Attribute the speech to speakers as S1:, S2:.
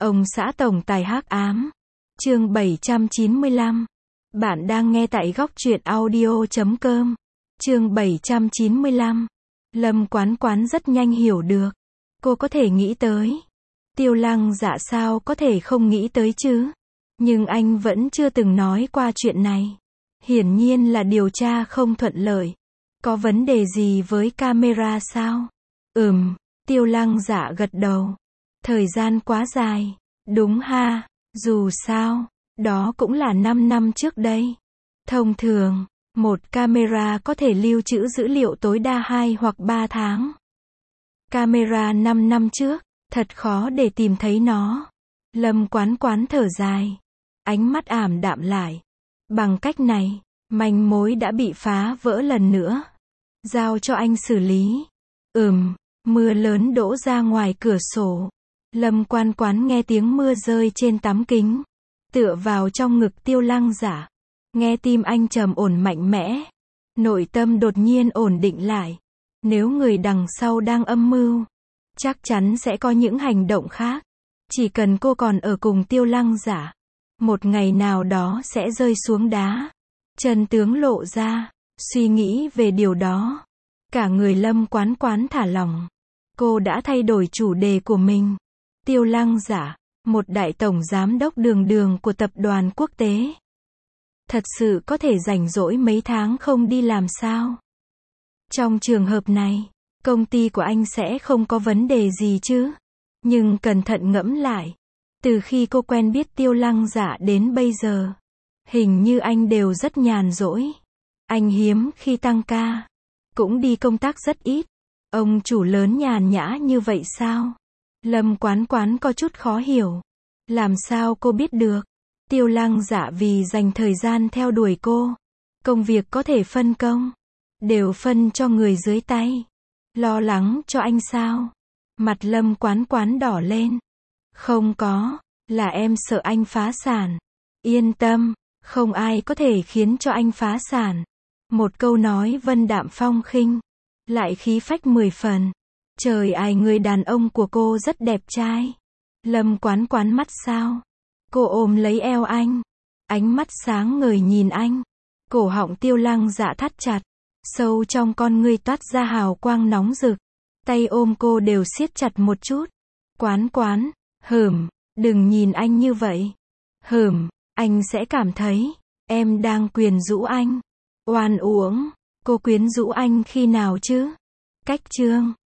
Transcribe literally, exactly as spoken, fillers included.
S1: Ông xã tổng tài hắc ám. Chương bảy trăm chín mươi lăm. Bạn đang nghe tại góc truyện audio chấm com. Chương bảy trăm chín mươi lăm. Lâm Quán Quán rất nhanh hiểu được. Cô có thể nghĩ tới. Tiêu Lăng Dạ sao có thể không nghĩ tới chứ? Nhưng anh vẫn chưa từng nói qua chuyện này. Hiển nhiên là điều tra không thuận lợi. Có vấn đề gì với camera sao? Ừm, Tiêu Lăng Dạ gật đầu. Thời gian quá dài. Đúng ha, dù sao, đó cũng là năm năm trước đây. Thông thường, một camera có thể lưu trữ dữ liệu tối đa hai hoặc ba tháng. Camera năm năm trước, thật khó để tìm thấy nó. Lâm Quán Quán thở dài. Ánh mắt ảm đạm lại. Bằng cách này, manh mối đã bị phá vỡ lần nữa. Giao cho anh xử lý. Ừm, mưa lớn đổ ra ngoài cửa sổ. Lâm Quán Quán nghe tiếng mưa rơi trên tấm kính. Tựa vào trong ngực Tiêu Lăng Dạ. Nghe tim anh trầm ổn mạnh mẽ. Nội tâm đột nhiên ổn định lại. Nếu người đằng sau đang âm mưu, chắc chắn sẽ có những hành động khác. Chỉ cần cô còn ở cùng Tiêu Lăng Dạ, một ngày nào đó sẽ rơi xuống đá. Chân tướng lộ ra. Suy nghĩ về điều đó, cả người Lâm Quán Quán thả lỏng. Cô đã thay đổi chủ đề của mình. Tiêu Lăng Dạ, một đại tổng giám đốc đường đường của tập đoàn quốc tế. Thật sự có thể rảnh rỗi mấy tháng không đi làm sao? Trong trường hợp này, công ty của anh sẽ không có vấn đề gì chứ? Nhưng cẩn thận ngẫm lại. Từ khi cô quen biết Tiêu Lăng Dạ đến bây giờ, hình như anh đều rất nhàn rỗi. Anh hiếm khi tăng ca. Cũng đi công tác rất ít. Ông chủ lớn nhàn nhã như vậy sao? Lâm Quán Quán có chút khó hiểu. Làm sao cô biết được? Tiêu Lăng Dạ vì dành thời gian theo đuổi cô. Công việc có thể phân công. Đều phân cho người dưới tay. Lo lắng cho anh sao? Mặt Lâm Quán Quán đỏ lên. Không có. Là em sợ anh phá sản. Yên tâm. Không ai có thể khiến cho anh phá sản. Một câu nói vân đạm phong khinh. Lại khí phách mười phần. Trời ai, người đàn ông của cô rất đẹp trai. Lâm Quán Quán mắt sao? Cô ôm lấy eo anh. Ánh mắt sáng ngời nhìn anh. Cổ họng Tiêu Lăng Dạ thắt chặt. Sâu trong con ngươi toát ra hào quang nóng rực. Tay ôm cô đều siết chặt một chút. Quán Quán, hửm, đừng nhìn anh như vậy. Hửm, anh sẽ cảm thấy em đang quyến rũ anh. Oan uổng, cô quyến rũ anh khi nào chứ? Cách chương